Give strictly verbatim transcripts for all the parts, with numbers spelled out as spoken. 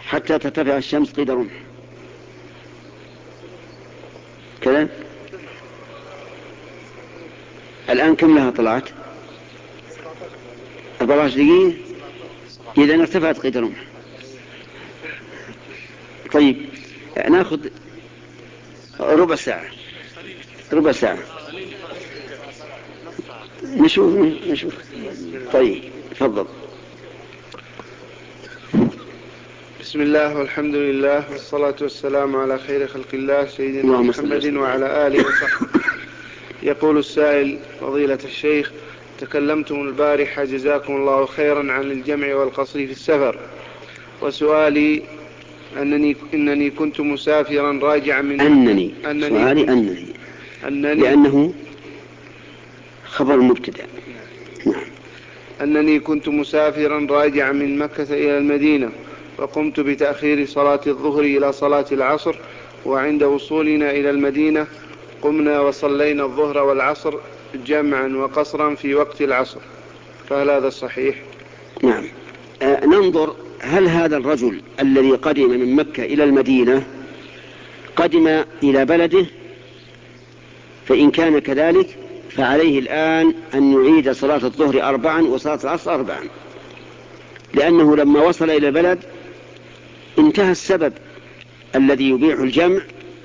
حتى ترتفع الشمس قيد رمح كذا. الآن كم لها طلعت؟ أربعة عشر دقيقة. إذا ارتفعت قيد رمح. طيب ناخذ ربع ساعة ربع ساعة نشوف نشوف. طيب تفضل. بسم الله والحمد لله والصلاة والسلام على خير خلق الله سيدنا محمد وعلى آله وصحبه. يقول السائل: فضيلة الشيخ، تكلمتم البارحة جزاكم الله خيرا عن الجمع والقصر في السفر، وسؤالي أنني, إنني كنت مسافرا راجعا من أنني, أنني سؤالي أنني, أنني لأنه خبر مبتدأ. أنني كنت مسافرا راجعا من مكة إلى المدينة، فقمت بتأخير صلاة الظهر إلى صلاة العصر، وعند وصولنا إلى المدينة قمنا وصلينا الظهر والعصر جمعا وقصرا في وقت العصر، فهل هذا صحيح؟ نعم. آه ننظر هل هذا الرجل الذي قدم من مكة إلى المدينة قدم إلى بلده، فإن كان كذلك فعليه الآن أن يعيد صلاة الظهر أربعا وصلاة العصر أربعا، لأنه لما وصل إلى البلد انتهى السبب الذي يبيح الجمع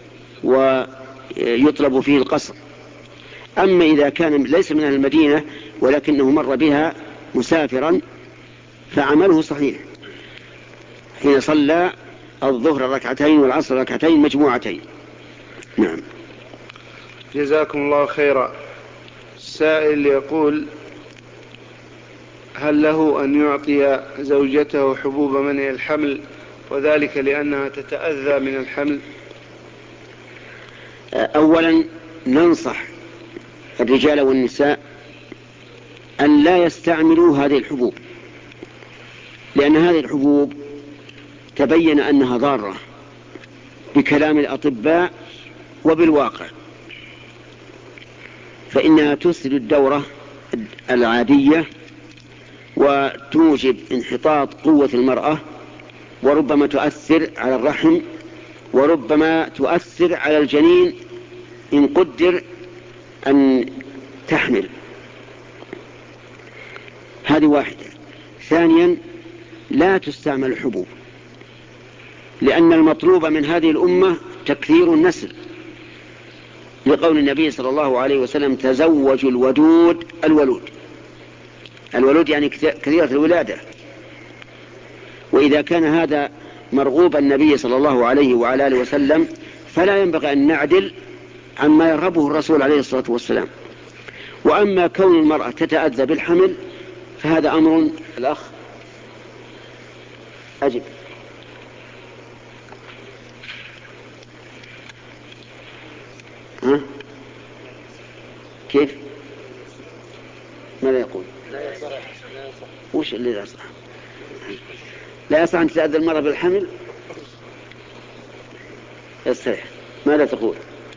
ويطلب فيه القصر. أما إذا كان ليس من أهل المدينة ولكنه مر بها مسافرا فعمله صحيح حين صلى الظهر ركعتين والعصر ركعتين مجموعتين. نعم. جزاكم الله خيرا. السائل يقول: هل له أن يعطي زوجته حبوب منع الحمل، وذلك لأنها تتأذى من الحمل؟ أولا ننصح الرجال والنساء أن لا يستعملوا هذه الحبوب، لأن هذه الحبوب تبين أنها ضارة بكلام الأطباء وبالواقع، فإنها تسد الدورة العادية وتوجب انحطاط قوة المرأة، وربما تؤثر على الرحم، وربما تؤثر على الجنين إن قدر أن تحمل. هذه واحدة. ثانيا لا تستعمل الحبوب، لأن المطلوب من هذه الأمة تكثير النسل، لقول النبي صلى الله عليه وسلم: تزوجوا الودود الولود. الولود يعني كثيرة الولادة. وإذا كان هذا مرغوب النبي صلى الله عليه وعلى آله وسلم فلا ينبغي أن نعدل عما يرغبه الرسول عليه الصلاة والسلام. وأما كون المرأة تتأذى بالحمل فهذا أمر. الأخ أجب. ها؟ كيف؟ ماذا يقول؟ وش اللي لا يصح؟ لا يصح أن تتأذى المرأة بالحمل؟ يستريح. ماذا تقول؟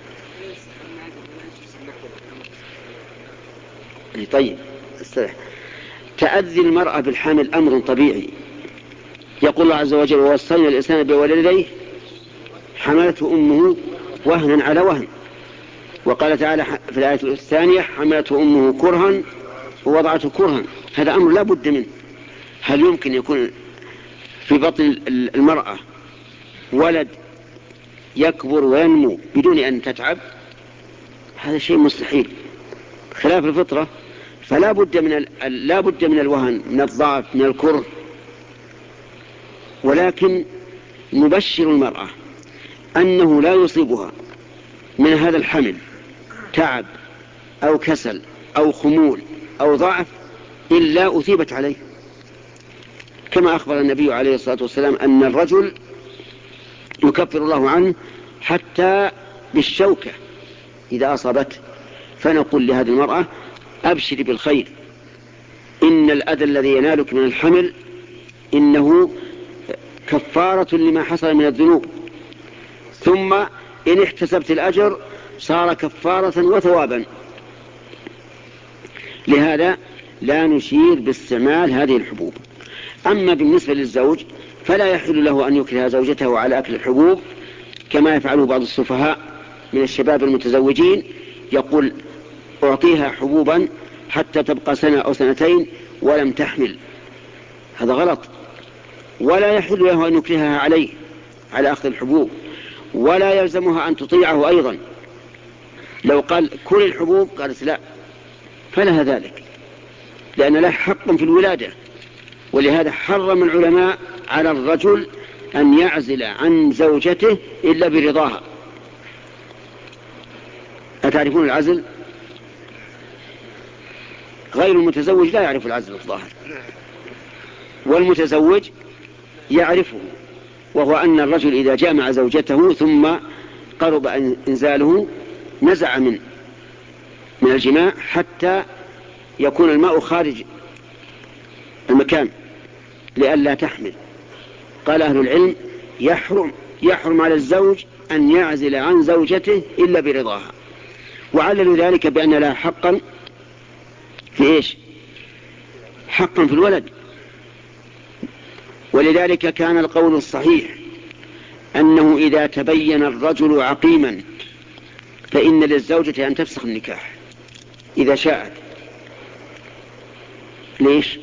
طيب استريح. تأذي المرأة بالحمل أمر طبيعي. يقول الله عز وجل: ووصينا الإنسان بوالديه حملته أمه وهنا على وهن. وقال تعالى في الآية الثانية: حملته أمه كرها ووضعته كرها. هذا أمر لا بد منه. هل يمكن يكون في بطن المرأة ولد يكبر وينمو بدون أن تتعب؟ هذا شيء مستحيل خلاف الفطرة. فلا بد من ال... لا بد من الوهن، من الضعف، من الكره. ولكن نبشر المرأة أنه لا يصيبها من هذا الحمل تعب أو كسل أو خمول أو ضعف إلا أثيبت عليه، كما أخبر النبي عليه الصلاة والسلام أن الرجل يكفر الله عنه حتى بالشوكة إذا أصابته. فنقول لهذه المرأة: أبشري بالخير، إن الأذى الذي ينالك من الحمل إنه كفارة لما حصل من الذنوب، ثم إن احتسبت الأجر صار كفارة وثوابا. لهذا لا نشير باستعمال هذه الحبوب. أما بالنسبة للزوج فلا يحل له أن يكره زوجته على أكل الحبوب كما يفعله بعض السفهاء من الشباب المتزوجين، يقول أعطيها حبوبا حتى تبقى سنة أو سنتين ولم تحمل. هذا غلط. ولا يحل له أن يكرهها عليه على أخذ الحبوب، ولا يلزمها أن تطيعه أيضا. لو قال كل الحبوب قالت لا فلها ذلك، لأن له حق في الولادة. ولهذا حرم العلماء على الرجل أن يعزل عن زوجته إلا برضاها. أتعرفون العزل؟ غير المتزوج لا يعرف العزل الظاهر، والمتزوج يعرفه، وهو أن الرجل إذا جامع زوجته ثم قرب إنزاله نزع من من الجماع حتى يكون الماء خارج المكان لئلا تحمل. قال أهل العلم يحرم يحرم على الزوج أن يعزل عن زوجته إلا برضاها، وعللوا ذلك بأن لها حقا في إيش؟ حقا في الولد. ولذلك كان القول الصحيح أنه إذا تبين الرجل عقيما فإن للزوجة أن تفسخ النكاح إذا شاءت. ليش؟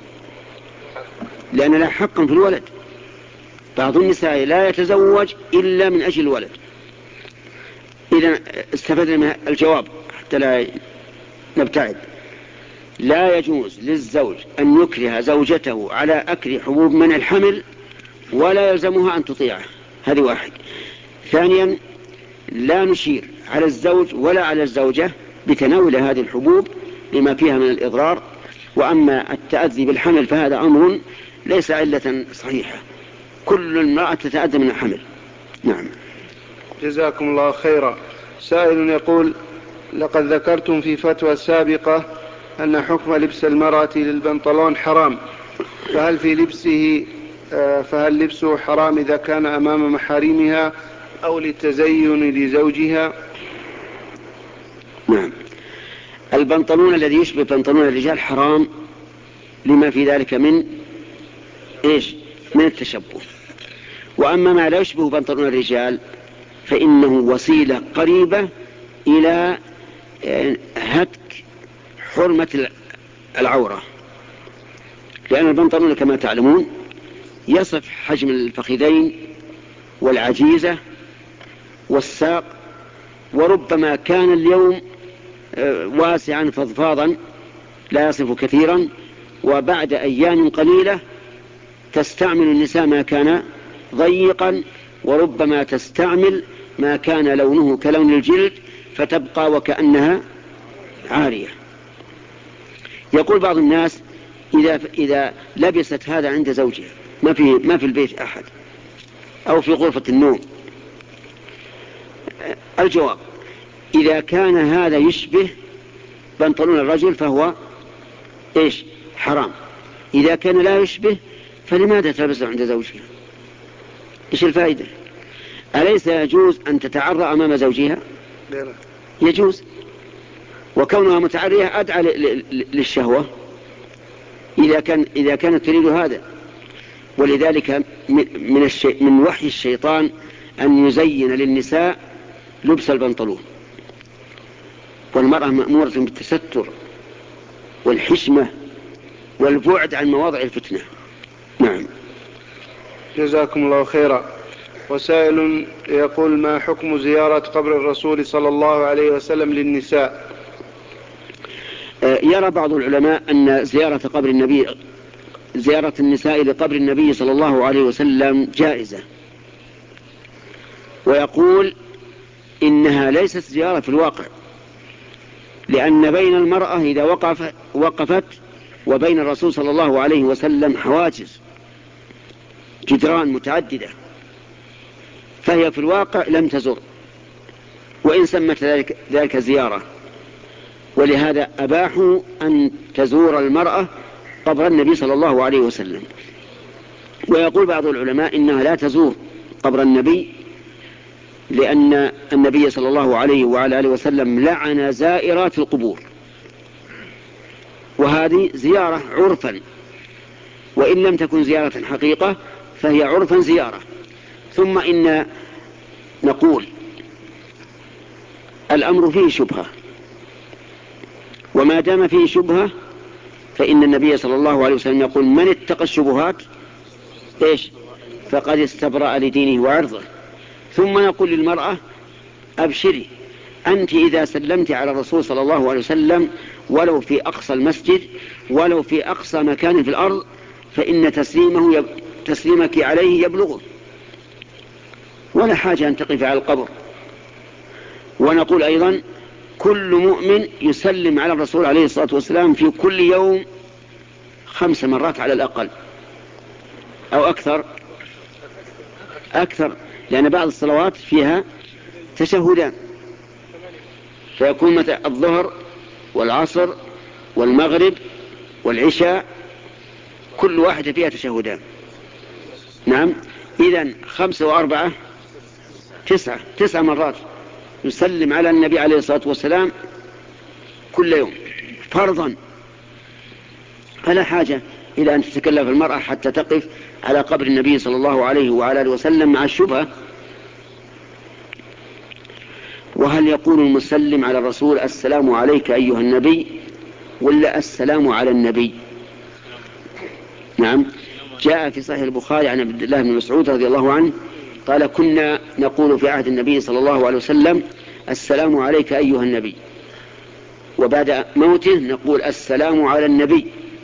لأن لها حقا في الولد. بعض النساء لا يتزوج إلا من أجل الولد. إذا استفدنا من الجواب حتى لا نبتعد. لا يجوز للزوج أن يكره زوجته على أكل حبوب منع الحمل ولا يلزمها أن تطيعه. هذه واحد. ثانيا لا نشير على الزوج ولا على الزوجة بتناول هذه الحبوب لما فيها من الإضرار. وأما التأذي بالحمل فهذا أمر ليس علة صحيحة. كل امرأة تتأذى من الحمل. نعم. جزاكم الله خيرا. سائل يقول: لقد ذكرتم في فتوى سابقة أن حكم لبس المرأة للبنطلون حرام، فهل في لبسه فهل لبسه حرام إذا كان أمام محارمها أو للتزين لزوجها؟ نعم. البنطلون الذي يشبه بنطلون الرجال حرام لما في ذلك من إيش؟ من التشبه. وأما ما لا يشبه بنطلون الرجال فإنه وسيلة قريبة إلى هتك حرمة العورة، لأن البنطلون كما تعلمون يصف حجم الفخذين والعجيزة والساق، وربما كان اليوم واسعا فضفاضا لا يصف كثيرا، وبعد أيام قليلة تستعمل النساء ما كان ضيقا، وربما تستعمل ما كان لونه كلون الجلد فتبقى وكأنها عارية. يقول بعض الناس إذا, إذا لبست هذا عند زوجها ما في, ما في البيت أحد أو في غرفة النوم. الجواب: إذا كان هذا يشبه بنطلون الرجل فهو إيش؟ حرام. إذا كان لا يشبه فلماذا تلبسه عند زوجها؟ إيش الفائدة؟ أليس يجوز أن تتعرى أمام زوجها؟ يجوز. وكونها متعرية أدعى للشهوة إذا كان إذا كانت تريد هذا. ولذلك من الشي من وحي الشيطان أن يزين للنساء لبس البنطلون، والمرأة مأمورة بالتستر والحشمة والبعد عن مواضع الفتنة. نعم. جزاكم الله خيرا. وسائل يقول: ما حكم زيارة قبر الرسول صلى الله عليه وسلم للنساء؟ يرى بعض العلماء أن زيارة قبر النبي زيارة النساء لقبر النبي صلى الله عليه وسلم جائزة، ويقول إنها ليست زيارة في الواقع، لأن بين المرأة إذا وقف وقفت وبين الرسول صلى الله عليه وسلم حواجز جدران متعددة، فهي في الواقع لم تزر وإن سمت ذلك, ذلك زيارة. ولهذا أباحوا أن تزور المرأة قبر النبي صلى الله عليه وسلم. ويقول بعض العلماء إنها لا تزور قبر النبي، لأن النبي صلى الله عليه وعلى آله وسلم لعن زائرات القبور، وهذه زيارة عرفا، وإن لم تكن زيارة حقيقة فهي عرفا زيارة. ثم إن نقول الأمر فيه شبهة، وما دام فيه شبهة فإن النبي صلى الله عليه وسلم يقول من اتقى الشبهات إيش فقد استبرأ لدينه وعرضه. ثم نقول للمرأة أبشري، أنت إذا سلمت على الرسول صلى الله عليه وسلم ولو في أقصى المسجد ولو في أقصى مكان في الأرض فإن تسليمه يب... تسليمك عليه يبلغه، ولا حاجة أن تقف على القبر. ونقول أيضا كل مؤمن يسلم على الرسول عليه الصلاة والسلام في كل يوم خمس مرات على الأقل أو أكثر أكثر لأن بعض الصلوات فيها تشهدان، فيكون متى الظهر والعصر والمغرب والعشاء كل واحدة فيها تشهدان. نعم، إذن خمسة وأربعة تسعة تسع مرات يسلم على النبي عليه الصلاة والسلام كل يوم فرضا، فلا حاجة إلى أن تتكلف المرأة حتى تقف على قبر النبي صلى الله عليه وعلى آله وسلم مع الشبهة. وهل يقول المسلم على الرسول السلام عليك أيها النبي ولا السلام على النبي؟ نعم، جاء في صحيح البخاري عن عبد الله بن مسعود رضي الله عنه قال كنا نقول في عهد النبي صلى الله عليه وسلم السلام عليك أيها النبي، وبعد موته نقول السلام على النبي.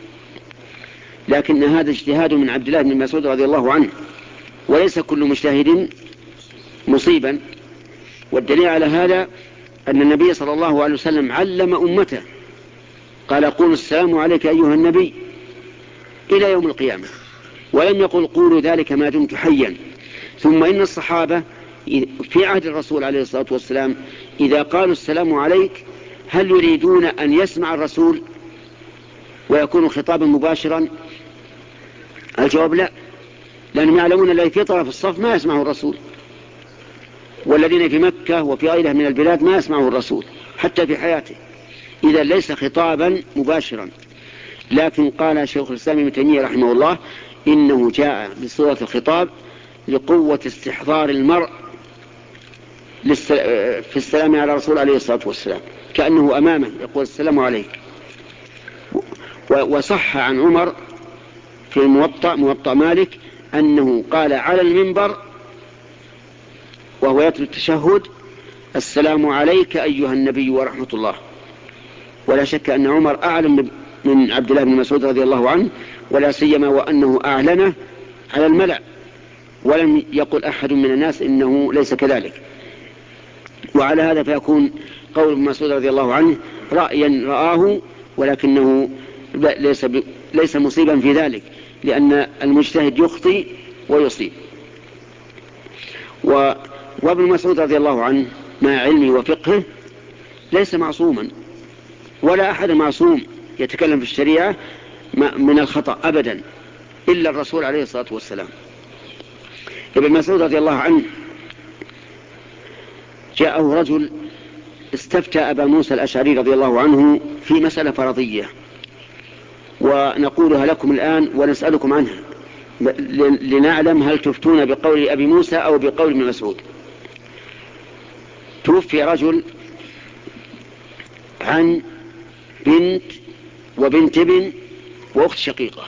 لكن هذا اجتهاد من عبد الله بن مسعود رضي الله عنه، وليس كل مجتهد مصيبا. والدليل على هذا أن النبي صلى الله عليه وسلم علم أمته قال قولوا السلام عليك أيها النبي إلى يوم القيامة، ولم يقل قولوا ذلك ما دمت حيا. ثم إن الصحابة في عهد الرسول عليه الصلاة والسلام إذا قالوا السلام عليك هل يريدون أن يسمع الرسول ويكون خطابا مباشرا؟ الجواب لا، لأنهم يعلمون الذي في طرف الصف ما يسمعه الرسول، والذين في مكة وفي غيرها من البلاد ما يسمعه الرسول حتى في حياته، إذا ليس خطابا مباشرا. لكن قال شيخ الإسلام ابن تيمية رحمه الله إنه جاء بصورة الخطاب لقوة استحضار المرء في السلام على الرسول عليه الصلاة والسلام، كأنه أمامه يقول السلام عليك. وصح عن عمر في الموطأ موطأ مالك أنه قال على المنبر وهو يتلو التشهد السلام عليك أيها النبي ورحمة الله. ولا شك أن عمر أعلم من عبد الله بن مسعود رضي الله عنه، ولا سيما وأنه أعلنه على الملأ، ولم يقل أحد من الناس إنه ليس كذلك. وعلى هذا فيكون قول ابن مسعود رضي الله عنه رأيا رآه، ولكنه ليس, ليس مصيبا في ذلك، لأن المجتهد يخطئ ويصيب. و... وابن مسعود رضي الله عنه مع علمه وفقهه ليس معصوما، ولا أحد معصوم يتكلم في الشريعة من الخطأ أبدا إلا الرسول عليه الصلاة والسلام. ابن مسعود رضي الله عنه جاءه رجل استفتى أبا موسى الأشعري رضي الله عنه في مسألة فرضية، ونقولها لكم الآن ونسألكم عنها لنعلم هل تفتون بقول أبي موسى أو بقول ابن مسعود. توفي رجل عن بنت وبنت ابن وأخت شقيقة،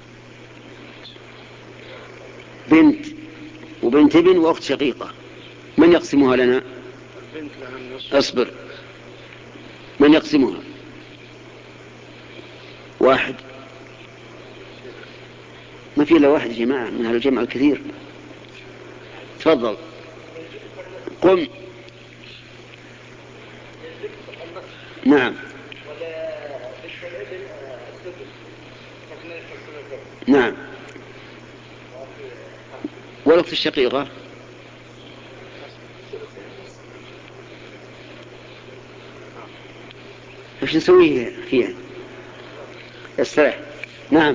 بنت وبنت ابن وأخت شقيقة، من يقسمها لنا؟ اصبر، من يقسمها؟ واحد، ما في إلا واحد يا جماعة من هذا الجمع الكثير. تفضل قم. نعم نعم. والأخت الشقيقة ايش نسويه فيها؟ استرح. نعم،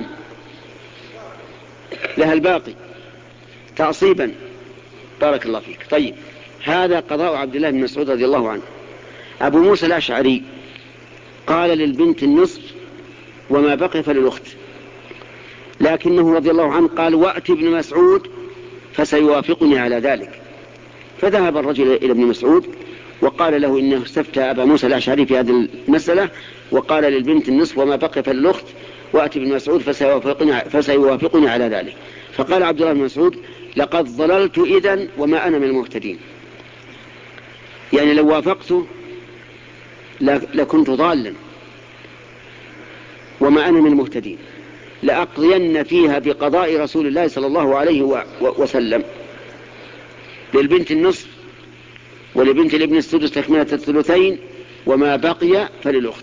لها الباقي تعصيبا. بارك الله فيك. طيب، هذا قضاء عبد الله بن مسعود رضي الله عنه. أبو موسى الأشعري قال للبنت النصف وما بقي فللأخت. لكنه رضي الله عنه قال وأتي ابن مسعود فسيوافقني على ذلك. فذهب الرجل إلى ابن مسعود وقال له إنه استفتى أبا موسى الأشعري في هذه المسألة، وقال للبنت النصف وما بقي فالأخت، وأتي ابن مسعود فسيوافقني, فسيوافقني على ذلك. فقال عبد الله بن مسعود لقد ضللت إذن وما أنا من المهتدين، يعني لو وافقته لكنت ضالا وما أنا من المهتدين، لأقضين فيها بقضاء رسول الله صلى الله عليه وسلم، للبنت النصف ولبنت الابن السدس تكملة الثلثين وما بقي فللأخت.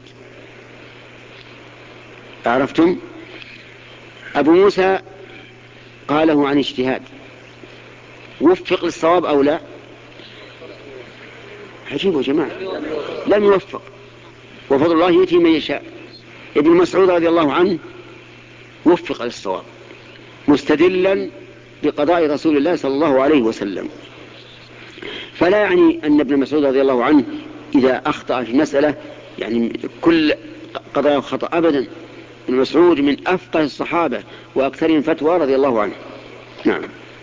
عرفتم؟ أبو موسى قاله عن اجتهاد، وفق للصواب أو لا؟ عجيب يا جماعة، لم يوفق، وفضل الله يؤتي من يشاء. ابن مسعود رضي الله عنه وفق للصواب مستدلا بقضاء رسول الله صلى الله عليه وسلم. فلا يعني أن ابن مسعود رضي الله عنه إذا أخطأ في مسألة يعني كل قضاء خطأ أبدا. ابن مسعود من أفقه الصحابة وأكثرهم فتوى رضي الله عنه. نعم.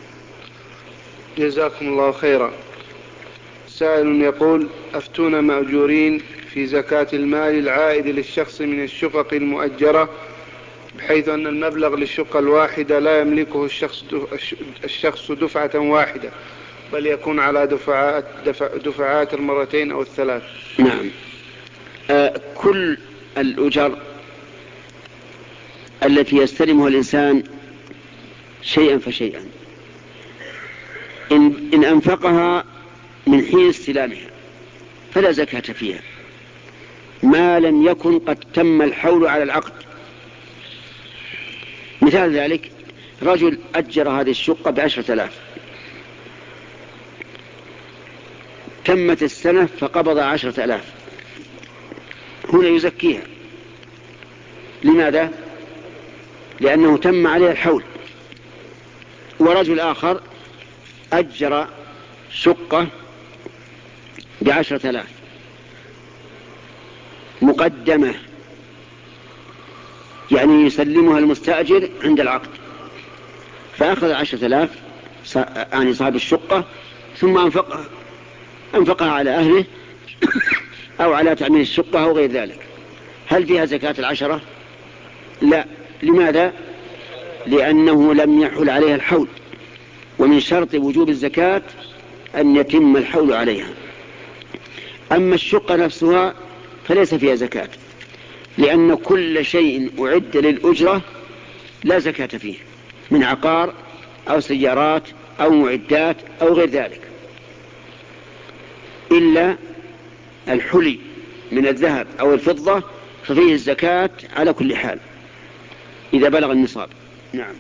جزاكم الله خيرا. سائل يقول أفتونا مأجورين في زكاة المال العائد للشخص من الشقق المؤجرة، بحيث أن المبلغ للشقة الواحدة لا يملكه الشخص الشخص دفعة واحدة، بل يكون على دفعات, دفع دفعات المرتين أو الثلاث. نعم. آه كل الأجر التي يستلمها الإنسان شيئا فشيئا إن, إن أنفقها من حين استلامها فلا زكاة فيها ما لم يكن قد تم الحول على العقد. مثال ذلك رجل أجر هذه الشقة بعشرة آلاف، تمت السنة فقبض عشرة آلاف، هنا يزكيها. لماذا؟ لأنه تم عليه الحول. ورجل آخر أجر شقة بعشرة آلاف مقدمة، يعني يسلمها المستأجر عند العقد، فأخذ عشرة آلاف يعني صاحب الشقة ثم أنفقها أنفقها على أهله أو على تأمين الشقة أو غير ذلك. هل فيها زكاة العشرة؟ لا. لماذا؟ لأنه لم يحل عليها الحول، ومن شرط وجوب الزكاة أن يتم الحول عليها. أما الشقة نفسها فليس فيها زكاة، لأن كل شيء أعد للأجرة لا زكاة فيه من عقار أو سيارات أو معدات أو غير ذلك، إلا الحلي من الذهب أو الفضة ففيه الزكاة على كل حال إذا بلغ النصاب. نعم.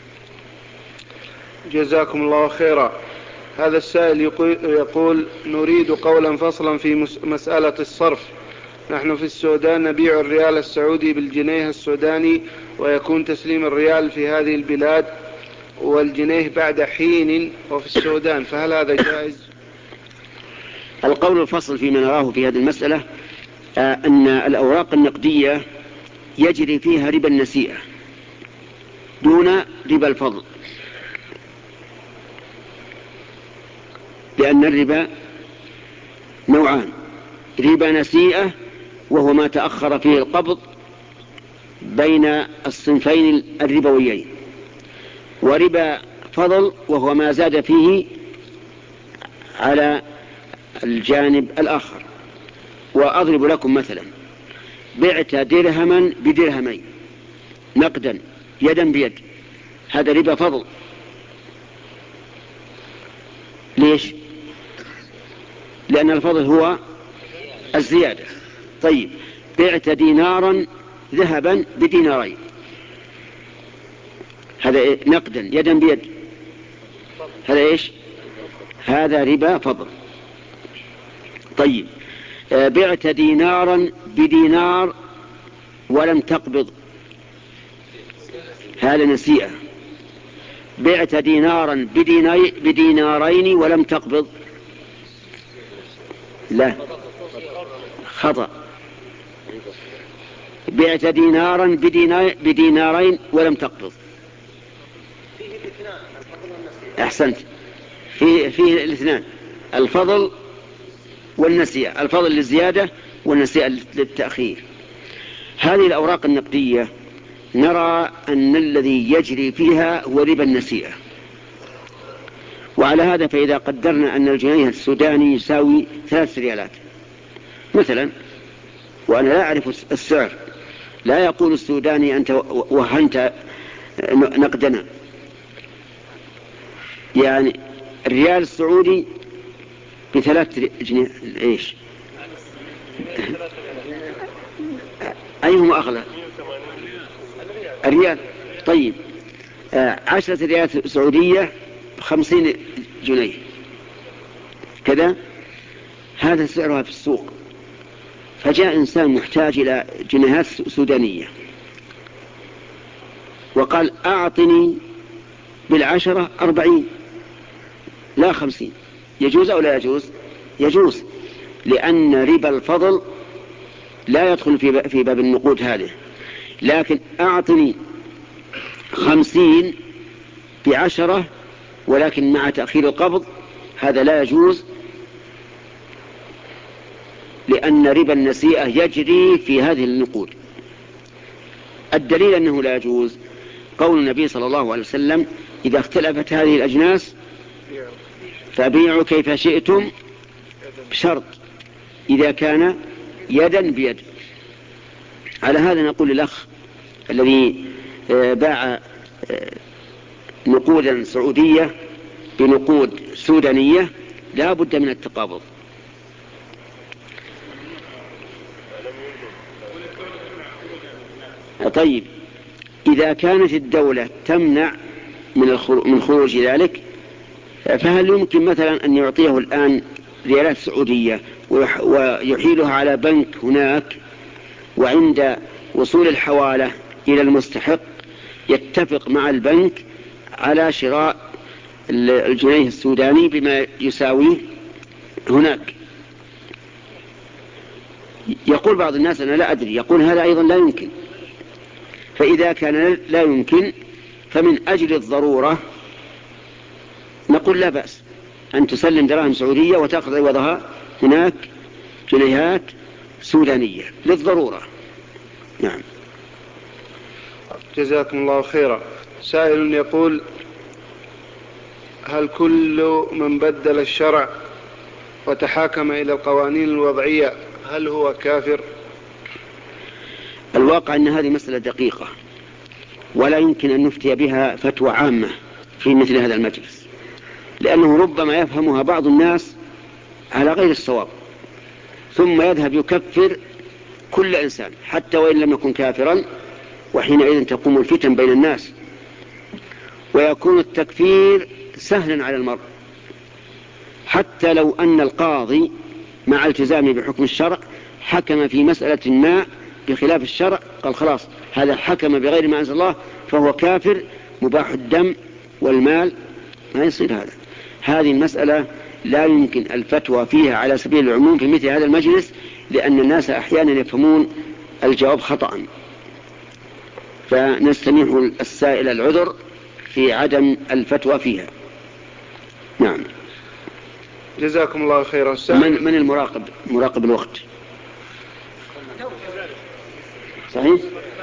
جزاكم الله خيرا. هذا السائل يقول نريد قولا فصلا في مسألة الصرف. نحن في السودان نبيع الريال السعودي بالجنيه السوداني، ويكون تسليم الريال في هذه البلاد والجنيه بعد حين وفي السودان، فهل هذا جائز؟ القول الفصل فيما نراه في هذه المسألة آه أن الأوراق النقدية يجري فيها ربا النسيئة دون ربا الفضل، لأن الربا نوعان: ربا نسيئة وهو ما تأخر فيه القبض بين الصنفين الربويين، وربا فضل وهو ما زاد فيه على الجانب الآخر. وأضرب لكم مثلا: بعت درهما بدرهمين نقدا يدا بيد، هذا ربا فضل. ليش؟ لأن الفضل هو الزيادة. طيب، بعت دينارا ذهبا بدينارين، هذا نقدا يدا بيد، هذا إيش؟ هذا ربا فضل. طيب، بعت دينارا بدينار ولم تقبض، هذا نسيئة. بعت دينارا بدينارين ولم تقبض، لا، خطأ. بعت دينارا بدينارين ولم تقبض، أحسنت، فيه, فيه الاثنان، الفضل والنسيئة، الفضل للزيادة والنسيئة للتأخير. هذه الأوراق النقدية نرى أن الذي يجري فيها هو ربا النسيئة. وعلى هذا فإذا قدرنا أن الجنيه السوداني يساوي ثلاث ريالات مثلا، وأنا لا أعرف السعر، لا يقول السوداني أنت وهنت نقدنا، يعني الريال السعودي بثلاث جنيه إيش؟ أيهما أغلى؟ الريال. طيب عشرة ريالات سعودية خمسين جنيه كذا، هذا سعرها في السوق. فجاء إنسان محتاج إلى جنيهات سودانية وقال أعطني بالعشرة أربعين لا خمسين، يجوز أو لا يجوز؟ يجوز، لأن ربا الفضل لا يدخل في باب النقود هذه. لكن أعطني خمسين بعشرة ولكن مع تأخير القبض، هذا لا يجوز، لأن ربا النسيئة يجري في هذه النقود. الدليل أنه لا يجوز قول النبي صلى الله عليه وسلم إذا اختلفت هذه الأجناس فبيعوا كيف شئتم بشرط إذا كان يدا بيد. على هذا نقول للأخ الذي باع نقودا سعودية بنقود سودانية لا بد من التقابض. طيب إذا كانت الدولة تمنع من خروج ذلك، فهل يمكن مثلا أن يعطيه الآن ريالات سعودية ويحيلها على بنك هناك، وعند وصول الحوالة إلى المستحق يتفق مع البنك على شراء الجنيه السوداني بما يساويه هناك؟ يقول بعض الناس أنا لا أدري، يقول هذا أيضا لا يمكن. فإذا كان لا يمكن فمن أجل الضرورة نقول لا بأس أن تسلم دراهم سعودية وتأخذ عوضها هناك جنيهات سودانية للضرورة. نعم. جزاكم الله خيرا. سائل يقول هل كل من بدل الشرع وتحاكم إلى القوانين الوضعية هل هو كافر؟ الواقع أن هذه مسألة دقيقة ولا يمكن أن نفتي بها فتوى عامة في مثل هذا المجلس، لأنه ربما يفهمها بعض الناس على غير الصواب ثم يذهب يكفر كل إنسان حتى وإن لم يكن كافرا، وحينئذ تقوم الفتن بين الناس ويكون التكفير سهلا على المرء، حتى لو أن القاضي مع التزامه بحكم الشرع حكم في مسألة ما بخلاف الشرع، قال خلاص هذا حكم بغير ما أنزل الله فهو كافر مباح الدم والمال، ما يصير هذا. هذه المسألة لا يمكن الفتوى فيها على سبيل العموم في مثل هذا المجلس، لأن الناس أحيانا يفهمون الجواب خطأ، فنستميح السائل العذر في عدم الفتوى فيها. نعم. جزاكم الله خيرا. من, من المراقب مراقب الوقت؟ صحيح؟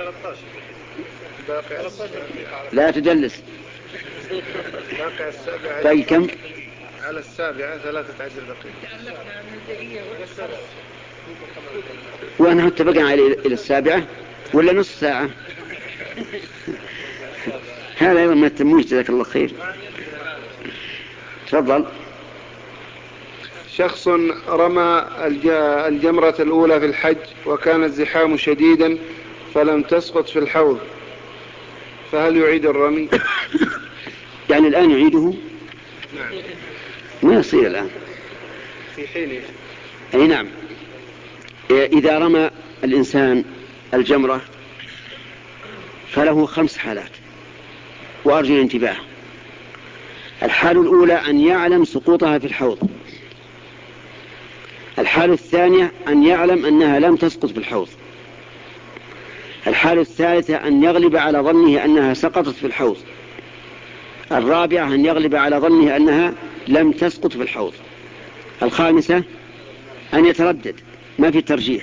لا تدلس. طيب كم؟ على السابعة ثلاثة عشر دقيقة. وأنا حتى بقى إلى السابعة ولا نصف ساعة؟ هذا أيضا ما التمويش. جزاك الله خير. تفضل. شخص رمى الجمرة الأولى في الحج وكان الزحام شديدا فلم تسقط في الحوض، فهل يعيد الرمي؟ يعني الآن يعيده؟ نعم. ما يصير الآن في حينه. أي نعم. إذا رمى الإنسان الجمرة فله خمس حالات وأرجو الانتباه. الحالة الأولى أن يعلم سقوطها في الحوض. الحالة الثانية أن يعلم أنها لم تسقط في الحوض. الحالة الثالثة أن يغلب على ظنه أنها سقطت في الحوض. الرابعة أن يغلب على ظنه أنها لم تسقط في الحوض. الخامسة أن يتردد، ما في ترجيح.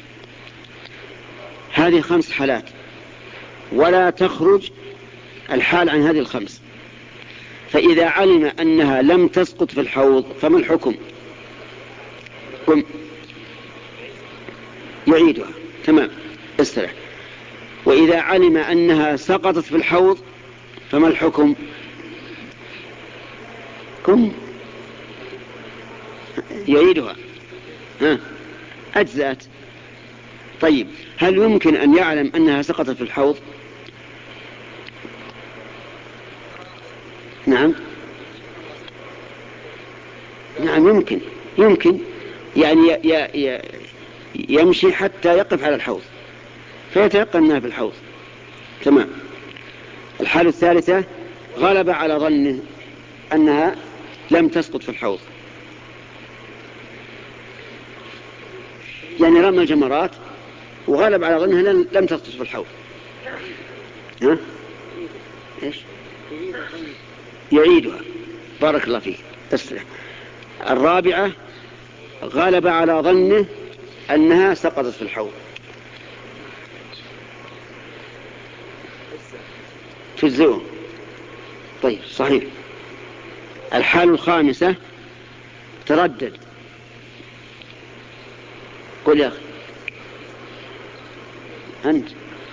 هذه خمس حالات، ولا تخرج الحال عن هذه الخمس. فإذا علم أنها لم تسقط في الحوض فما الحكم؟ قم يعيدها. تمام، استرح. وإذا علم أنها سقطت في الحوض فما الحكم؟ قم يعيدها. ها، أجزأت. طيب، هل يمكن أن يعلم أنها سقطت في الحوض؟ نعم نعم يمكن يمكن يعني ي ي يمشي حتى يقف على الحوض فيتيقن أنها في الحوض. تمام. الحالة الثالثة غلب على ظنه أنها لم تسقط في الحوض، يعني رمى الجمرات وغلب على ظنها لم تسقط في الحوض. ها؟ إيش؟ يعيدها. بارك الله فيك. استرح. الرابعة غلب على ظنه أنها سقطت في الحوض، تجزئه. طيب، صحيح. الحالة الخامسة تردد. قل يا أخي أنت.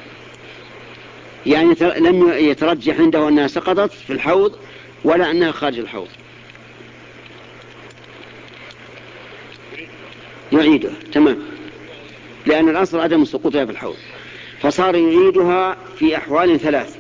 يعني لم يترجح عنده أنها سقطت في الحوض ولا أنها خارج الحوض. يعيدها. تمام، لأن الأصل عدم سقوطها في الحوض، فصار يعيدها في أحوال ثلاث: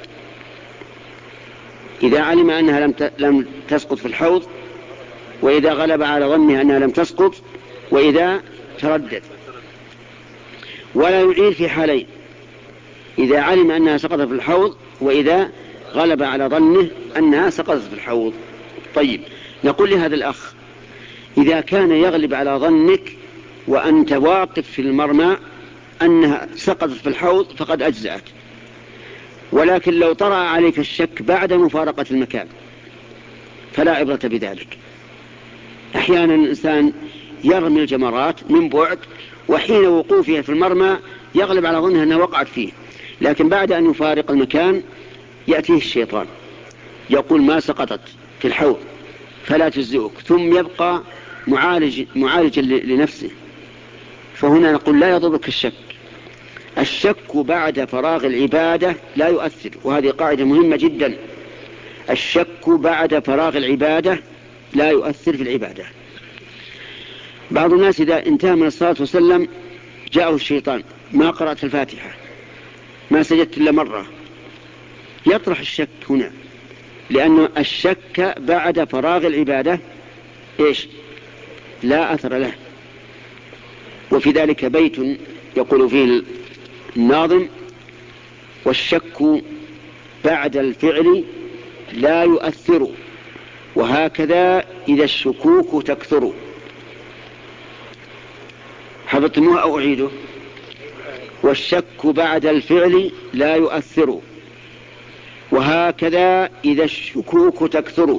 إذا علم أنها لم لم تسقط في الحوض، وإذا غلب على ظنها أنها لم تسقط، وإذا تردد. ولا يعيد في حالين: إذا علم أنها سقطت في الحوض، وإذا غلب على ظنه أنها سقطت في الحوض. طيب، نقول لهذا الأخ: إذا كان يغلب على ظنك وأنت واقف في المرمى أنها سقطت في الحوض فقد أجزأت. ولكن لو طرأ عليك الشك بعد مفارقة المكان فلا عبرة بذلك. أحيانا الإنسان يرمي الجمرات من بعد، وحين وقوفها في المرمى يغلب على ظنها أنها وقعت فيه، لكن بعد أن يفارق المكان يأتيه الشيطان يقول ما سقطت في الحوض فلا تجزئك، ثم يبقى معالج معالجا لنفسه. فهنا نقول لا يضرك الشك. الشك بعد فراغ العبادة لا يؤثر، وهذه قاعدة مهمة جدا. الشك بعد فراغ العبادة لا يؤثر في العبادة. بعض الناس إذا انتهى من الصلاة وسلم جاءه الشيطان: ما قرأت الفاتحة، ما سجدت إلا مرة، يطرح الشك هنا، لأن الشك بعد فراغ العبادة إيش؟ لا أثر له. وفي ذلك بيت يقول فيه الناظم: والشك بعد الفعل لا يؤثر، وهكذا إذا الشكوك تكثر. حفظتموه أو أعيده؟ والشك بعد الفعل لا يؤثر، وهكذا إذا الشكوك تكثر.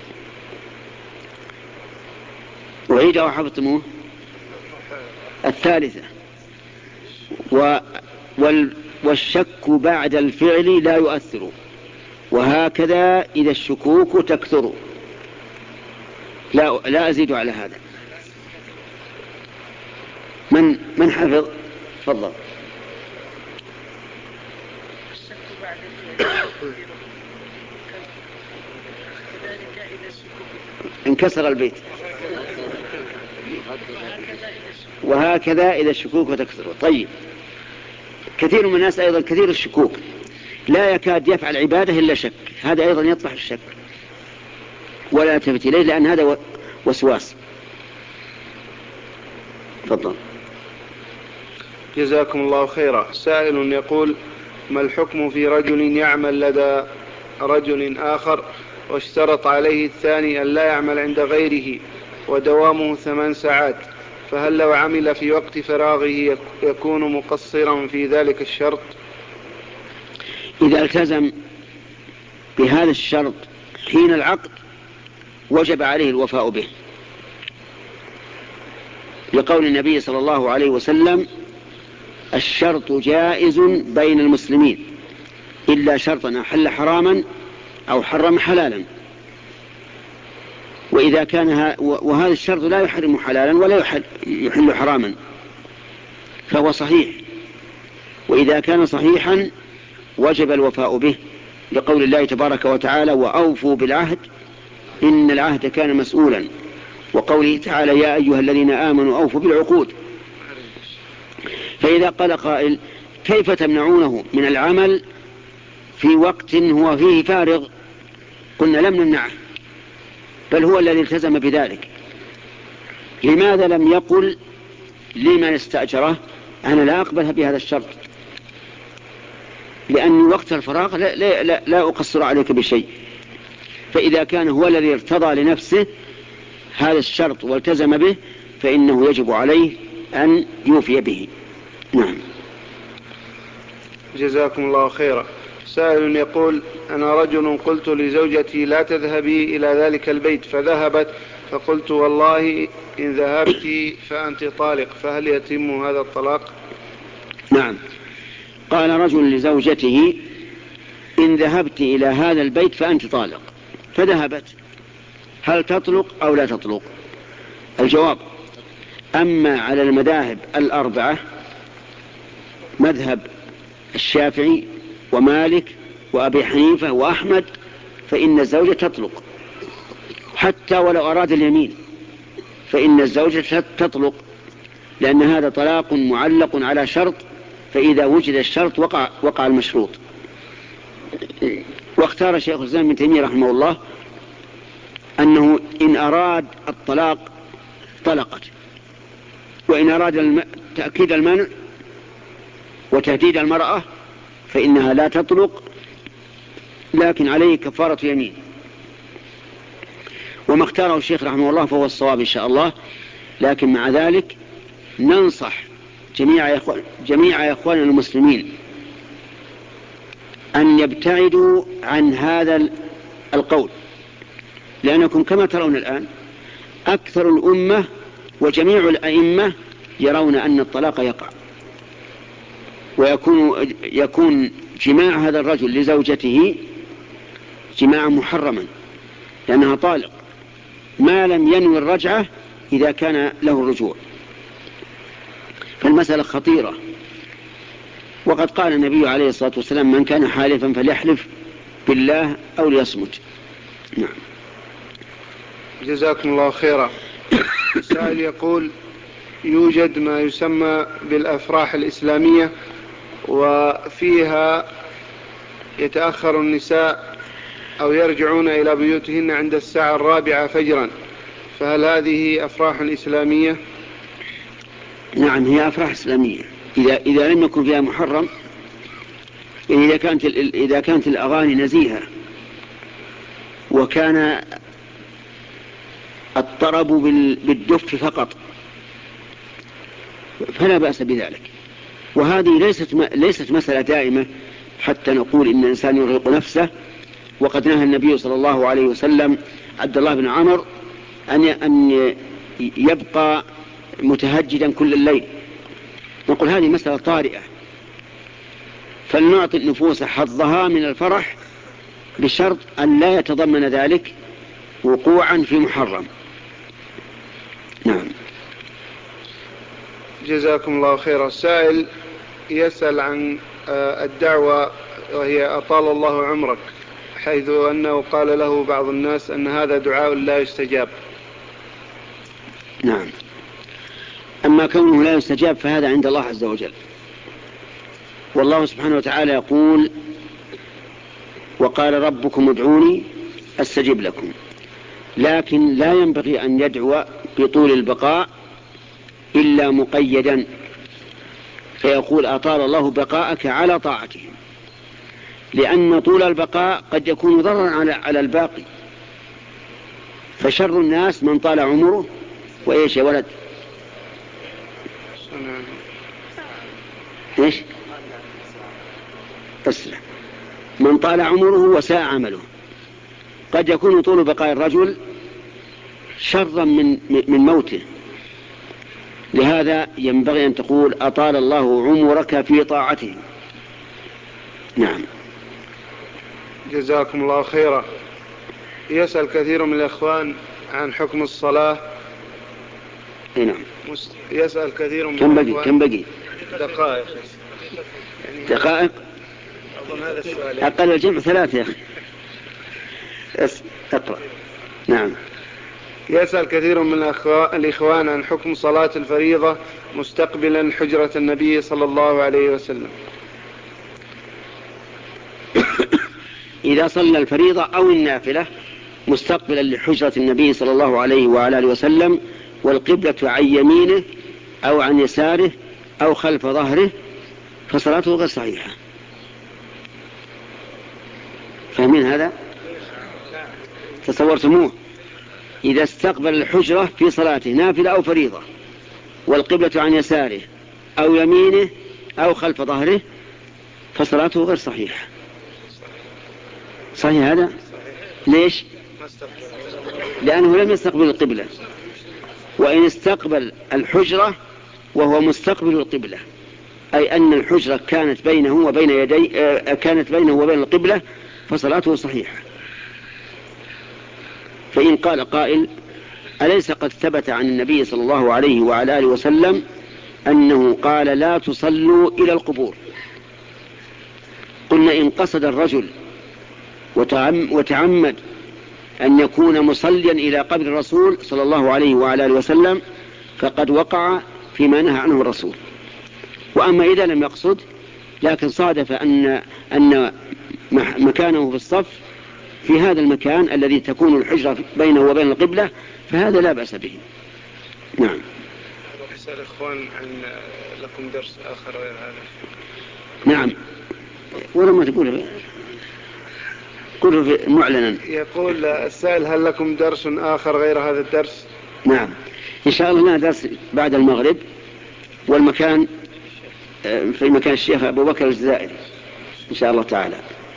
أعيده وحفظتموه؟ الثالثة: و وال والشك بعد الفعل لا يؤثر، وهكذا إذا الشكوك تكثر. لا لا أزيد على هذا. من من حفظ؟ تفضل. انكسر البيت. وهكذا إذا الشكوك تكثر. طيب، كثير من الناس أيضا كثير الشكوك، لا يكاد يفعل عبادة إلا شك، هذا أيضا يطرح الشك ولا يلتفت إليه، لأن هذا وسواس. تفضل. جزاكم الله خيرا. سائل يقول: ما الحكم في رجل يعمل لدى رجل آخر واشترط عليه الثاني أن لا يعمل عند غيره ودوامه ثمان ساعات، فهل لو عمل في وقت فراغه يكون مقصرا في ذلك الشرط؟ إذا التزم بهذا الشرط حين العقد وجب عليه الوفاء به، لقول النبي صلى الله عليه وسلم: الشرط جائز بين المسلمين إلا شرطا أحل حراما أو حرم حلالا. وإذا كان وهذا الشرط لا يحرم حلالا ولا يحل, يحل حراما فهو صحيح، وإذا كان صحيحا وجب الوفاء به، لقول الله تبارك وتعالى: وأوفوا بالعهد إن العهد كان مسؤولا، وقوله تعالى: يا أيها الذين آمنوا أوفوا بالعقود. فإذا قال قائل: كيف تمنعونه من العمل في وقت هو فيه فارغ؟ قلنا: لم نمنعه، بل هو الذي التزم بذلك. لماذا لم يقل لمن استأجره: أنا لا أقبل بهذا الشرط، لأن وقت الفراغ لا, لا, لا, لا أقصر عليك بشيء. فإذا كان هو الذي ارتضى لنفسه هذا الشرط والتزم به فإنه يجب عليه أن يوفي به. نعم. جزاكم الله خيرا. سائل يقول: أنا رجل قلت لزوجتي لا تذهبي إلى ذلك البيت فذهبت، فقلت والله إن ذهبت فأنت طالق، فهل يتم هذا الطلاق؟ نعم. قال رجل لزوجته: إن ذهبت إلى هذا البيت فأنت طالق، فذهبت، هل تطلق أو لا تطلق؟ الجواب: أما على المذاهب الأربعة، مذهب الشافعي ومالك وأبي حنيفة وأحمد، فإن الزوجة تطلق حتى ولو أراد اليمين، فإن الزوجة تطلق، لأن هذا طلاق معلق على شرط، فإذا وجد الشرط وقع, وقع المشروط. واختار شيخ الإسلام ابن تيمية رحمه الله أنه إن أراد الطلاق طلقت، وإن أراد الم... تأكيد المنع وتهديد المرأة فإنها لا تطلق، لكن عليه كفارة يمين. وما اختاره الشيخ رحمه الله فهو الصواب إن شاء الله، لكن مع ذلك ننصح جميع إخوان جميع إخواننا المسلمين أن يبتعدوا عن هذا القول، لأنكم كما ترون الآن أكثر الأمة وجميع الأئمة يرون أن الطلاق يقع، ويكون يكون جماع هذا الرجل لزوجته جماعا محرما، لأنها طالق ما لم ينوي الرجعة إذا كان له الرجوع. فالمسألة خطيرة، وقد قال النبي عليه الصلاة والسلام: من كان حالفا فليحلف بالله أو ليصمت. نعم. جزاكم الله خيرا. السائل يقول: يوجد ما يسمى بالأفراح الإسلامية، وفيها يتأخر النساء أو يرجعون إلى بيوتهن عند الساعة الرابعة فجرا، فهل هذه أفراح إسلامية؟ نعم، هي أفراح إسلامية إذا, إذا لم يكن فيها محرم، إذا كانت, إذا كانت الأغاني نزيهة وكان الطرب بالدف فقط فلا بأس بذلك. وهذه ليست, ليست مسألة دائمة حتى نقول إن الإنسان يرهق نفسه، وقد نهى النبي صلى الله عليه وسلم عبد الله بن عمر أن يبقى متهجدا كل الليل. نقول هذه مسألة طارئة، فلنعطي النفوس حظها من الفرح بشرط أن لا يتضمن ذلك وقوعا في محرم. نعم. جزاكم الله خيرا. السائل يسأل عن الدعوة، وهي أطال الله عمرك، حيث أنه قال له بعض الناس أن هذا دعاء لا يستجاب. نعم. أما كونه لا يستجاب فهذا عند الله عز وجل، والله سبحانه وتعالى يقول: وقال ربكم ادعوني أستجب لكم. لكن لا ينبغي أن يدعو بطول البقاء إلا مقيدا، فيقول: أطال الله بقاءك على طاعته، لأن طول البقاء قد يكون ضررا على على الباقي. فشر الناس من طال عمره وإيش يا ولد؟ إيش؟ أسرع. من طال عمره وساء عمله. قد يكون طول بقاء الرجل شرا من من موته، لهذا ينبغي أن تقول أطال الله عمرك في طاعته. نعم. جزاكم الله خيرا. يسأل كثير من الإخوان عن حكم الصلاة. نعم. يسأل كثير من كم بقي كم بقي دقائق يعني دقائق أظن هذا السؤال. أقل الجمع ثلاثة يا أخي. اقرأ. نعم. يسأل كثير من الإخوان عن حكم صلاة الفريضة مستقبلا حجرة النبي صلى الله عليه وسلم. إذا صلى الفريضة أو النافلة مستقبلا لحجرة النبي صلى الله عليه وعلى آله وسلم والقبلة عن يمينه أو عن يساره أو خلف ظهره فصلاته غير صحيحة. فاهمين هذا؟ تصورتموه؟ إذا استقبل الحجرة في صلاته نافلة أو فريضة والقبلة عن يساره أو يمينه أو خلف ظهره فصلاته غير صحيحة. صحيح هذا؟ ليش؟ لأنه لم يستقبل القبلة. وإن استقبل الحجرة وهو مستقبل القبلة، أي أن الحجرة كانت بينه وبين يدي كانت بينه وبين القبلة فصلاته صحيحة. فإن قال قائل أليس قد ثبت عن النبي صلى الله عليه وعلى آله وسلم أنه قال لا تصلوا إلى القبور؟ قلنا إن قصد الرجل وتعمد أن يكون مصليا إلى قبر الرسول صلى الله عليه وعلى آله وسلم فقد وقع فيما نهى عنه الرسول. وأما إذا لم يقصد لكن صادف أن, أن مكانه في الصف في هذا المكان الذي تكون الحجرة بينه وبين القبلة فهذا لا بأس به. نعم. يسأل إخوان عن لكم درس آخر غير هذا. نعم. ولما تقول قل معلنا. يقول السائل هل لكم درس آخر غير هذا الدرس؟ نعم إن شاء الله لنا درس بعد المغرب، والمكان في مكان الشيخ أبو بكر الجزائري إن شاء الله تعالى.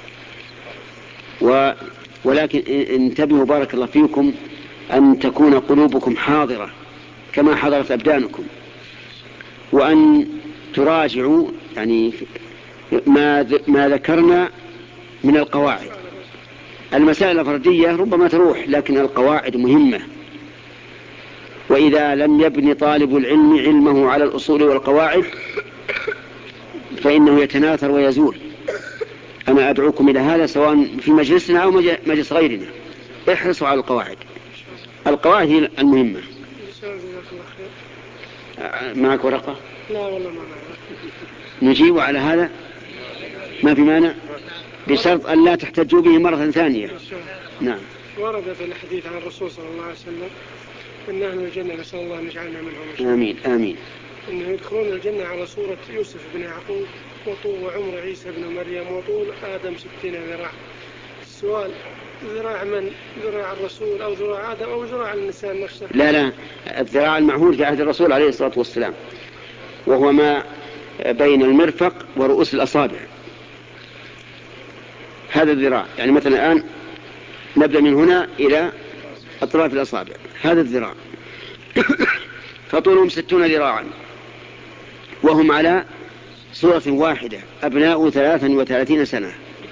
و ولكن انتبهوا بارك الله فيكم أن تكون قلوبكم حاضرة كما حضرت أبدانكم، وأن تراجعوا يعني ما ما ذكرنا من القواعد. المسائل الفردية ربما تروح، لكن القواعد مهمة. وإذا لم يبني طالب العلم علمه على الأصول والقواعد فإنه يتناثر ويزول. أنا أدعوكم إلى هذا سواء في مجلسنا أو مجلس غيرنا، احرصوا على القواعد. القواعد هي المهمة. معك ورقة؟ لا والله ما معك. نجيب على هذا ما في مانع بشرط أن لا تحتجوا به مرة ثانية. نعم. ورد في الحديث عن الرسول صلى الله عليه وسلم إن أهل الجنة نسأل الله أن يجعلنا منهم. آمين آمين. إنه يدخلون الجنة على صورة يوسف بن يعقوب وطول عمر عيسى بن مريم وطول آدم ستين ذراع. السؤال ذراع من؟ ذراع الرسول أو ذراع آدم أو ذراع الإنسان نفسه؟ لا لا الذراع المعهود في عهد الرسول عليه الصلاة والسلام، وهو ما بين المرفق ورؤوس الأصابع، هذا الذراع. يعني مثلا الآن نبدأ من هنا إلى أطراف الأصابع، هذا الذراع. فطولهم ستون ذراعا وهم على صورة واحدة أبناء ثلاثا وثلاثين سنة.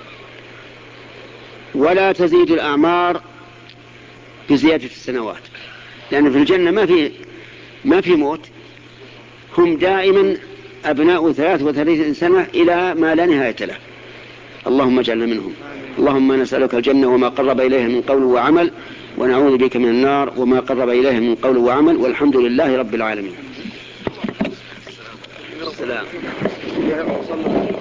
ولا تزيد الأعمار بزيادة السنوات، لأن في الجنة ما في ما في موت، هم دائما أبناء ثلاث وثلاثين سنة إلى ما لا نهاية له. اللهم اجعلنا منهم. اللهم نسألك الجنة وما قرب إليها من قول وعمل، ونعوذ بك من النار وما قرب إليها من قول وعمل، والحمد لله رب العالمين. السلام.